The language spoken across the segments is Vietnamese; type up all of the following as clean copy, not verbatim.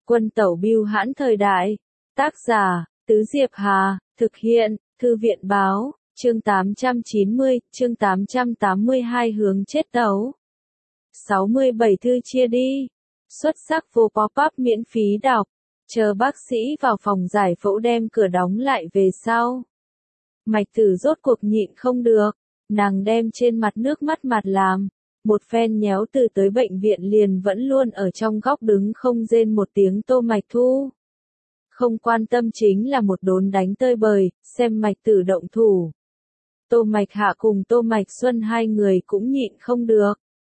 Quân tẩu bưu hãn thời đại. Tác giả, Tứ Diệp Hà, thực hiện, Thư viện báo, chương 890, chương 882 hướng chết tấu. 67 thư chia đi. Xuất sắc vô pop-up miễn phí đọc. Chờ bác sĩ vào phòng giải phẫu đem cửa đóng lại về sau. Mạch Tử rốt cuộc nhịn không được. Nàng đem trên mặt nước mắt mặt làm. Một phen nhéo từ tới bệnh viện liền vẫn luôn ở trong góc đứng không rên một tiếng Tô Mạch Thu. Không quan tâm chính là một đốn đánh tơi bời, xem Mạch Tử động thủ. Tô Mạch Hạ cùng Tô Mạch Xuân hai người cũng nhịn không được.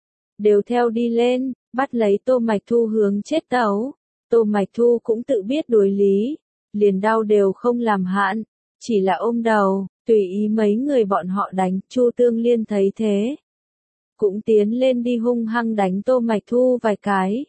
Đều theo đi lên, bắt lấy Tô Mạch Thu hướng chết tấu. Tô Mạch Thu cũng tự biết đối lý, liền đau đều không làm hạn, chỉ là ôm đầu, tùy ý mấy người bọn họ đánh. Chu Tương Liên thấy thế, cũng tiến lên đi hung hăng đánh Tô Mạch Thu vài cái.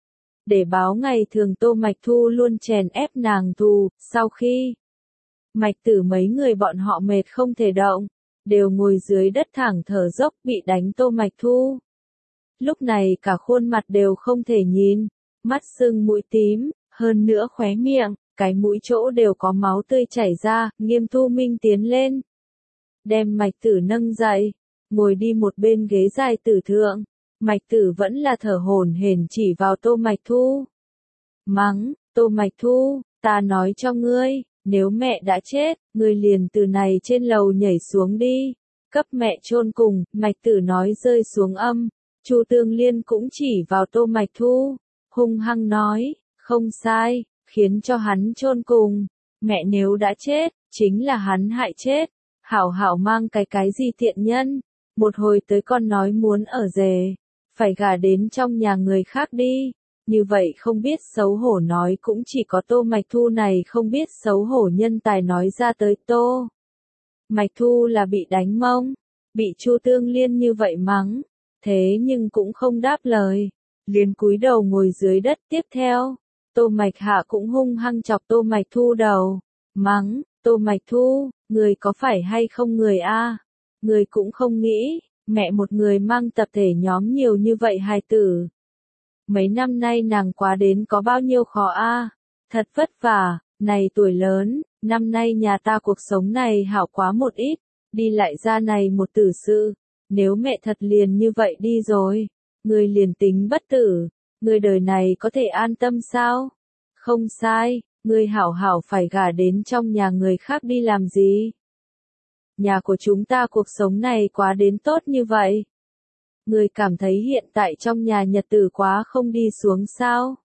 Để báo ngày thường Tô Mạch Thu luôn chèn ép nàng thù, sau khi Mạch Tử mấy người bọn họ mệt không thể động, đều ngồi dưới đất thẳng thở dốc bị đánh Tô Mạch Thu. Lúc này cả khuôn mặt đều không thể nhìn, mắt sưng mũi tím, hơn nữa khóe miệng, cái mũi chỗ đều có máu tươi chảy ra. Nghiêm Thu Minh tiến lên, đem Mạch Tử nâng dậy, ngồi đi một bên ghế dài tử thượng. Mạch Tử vẫn là thở hổn hển chỉ vào Tô Mạch Thu. Mắng, Tô Mạch Thu, ta nói cho ngươi, nếu mẹ đã chết, ngươi liền từ này trên lầu nhảy xuống đi, cấp mẹ chôn cùng. Mạch Tử nói rơi xuống âm, Chu Tương Liên cũng chỉ vào Tô Mạch Thu, hung hăng nói, không sai, khiến cho hắn chôn cùng. Mẹ nếu đã chết, chính là hắn hại chết. Hảo hảo mang cái gì thiện nhân, một hồi tới con nói muốn ở rể, phải gả đến trong nhà người khác đi. Như vậy không biết xấu hổ nói cũng chỉ có Tô Mạch Thu này không biết xấu hổ nhân tài nói ra tới. Tô Mạch Thu là bị đánh mông, bị Chu Tương Liên như vậy mắng, thế nhưng cũng không đáp lời, liền cúi đầu ngồi dưới đất. Tiếp theo, Tô Mạch Hạ cũng hung hăng chọc Tô Mạch Thu đầu, mắng, Tô Mạch Thu, người có phải hay không người a? Người cũng không nghĩ, mẹ một người mang tập thể nhóm nhiều như vậy hài tử. Mấy năm nay nàng quá đến có bao nhiêu khó a, thật vất vả, này tuổi lớn, năm nay nhà ta cuộc sống này hảo quá một ít, đi lại ra này một tử sự, nếu mẹ thật liền như vậy đi rồi, người liền tính bất tử, người đời này có thể an tâm sao? Không sai, người hảo hảo phải gả đến trong nhà người khác đi làm gì? Nhà của chúng ta cuộc sống này quá đến tốt như vậy. Người cảm thấy hiện tại trong nhà nhật tử quá không đi xuống sao?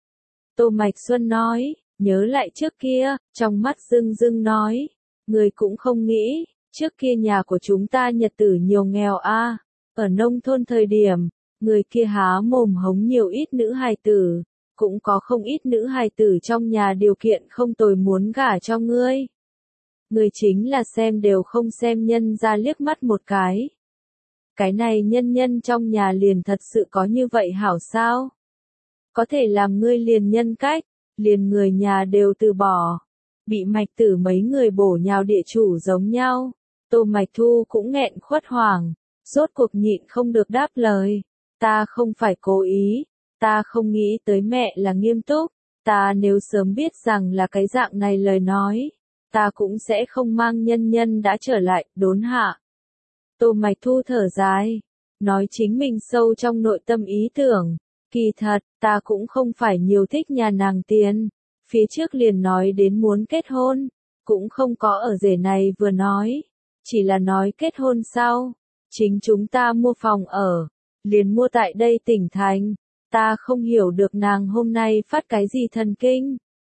Tô Mạch Xuân nói, nhớ lại trước kia, trong mắt rưng rưng nói, người cũng không nghĩ, trước kia nhà của chúng ta nhật tử nhiều nghèo a, ở nông thôn thời điểm, người kia há mồm hống nhiều ít nữ hài tử, cũng có không ít nữ hài tử trong nhà điều kiện không tồi muốn gả cho ngươi. Người chính là xem đều không xem nhân ra liếc mắt một cái. Cái này nhân trong nhà liền thật sự có như vậy hảo sao? Có thể làm ngươi liền nhân cách, liền người nhà đều từ bỏ. Bị Mạch Tử mấy người bổ nhào địa chủ giống nhau. Tô Mạch Thu cũng nghẹn khuất hoảng, rốt cuộc nhịn không được đáp lời. Ta không phải cố ý, ta không nghĩ tới mẹ là nghiêm túc, ta nếu sớm biết rằng là cái dạng này lời nói, ta cũng sẽ không mang nhân đã trở lại. Đốn hạ. Tô Mạch Thu thở dài, nói chính mình sâu trong nội tâm ý tưởng, kỳ thật, ta cũng không phải nhiều thích nhà nàng tiền, phía trước liền nói đến muốn kết hôn, cũng không có ở rể này vừa nói, chỉ là nói kết hôn sau, chính chúng ta mua phòng ở, liền mua tại đây tỉnh thành, ta không hiểu được nàng hôm nay phát cái gì thần kinh.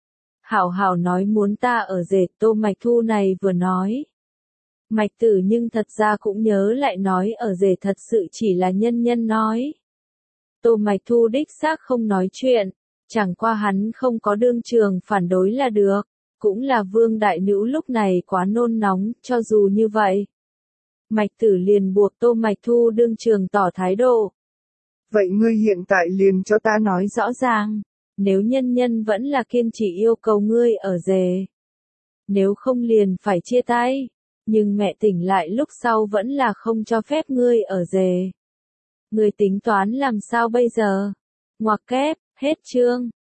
Hảo hảo nói muốn ta ở rể. Tô Mạch Thu này vừa nói, Mạch Tử nhưng thật ra cũng nhớ lại nói ở rể thật sự chỉ là nhân nói. Tô Mạch Thu đích xác không nói chuyện, chẳng qua hắn không có đương trường phản đối là được, cũng là Vương đại nữ lúc này quá nôn nóng. Cho dù như vậy, Mạch Tử liền buộc Tô Mạch Thu đương trường tỏ thái độ. Vậy ngươi hiện tại liền cho ta nói rõ ràng, nếu nhân vẫn là kiên trì yêu cầu ngươi ở rể, nếu không liền phải chia tay. Nhưng mẹ tỉnh lại lúc sau vẫn là không cho phép ngươi ở rể. Ngươi tính toán làm sao bây giờ? Ngoặc kép, hết chương.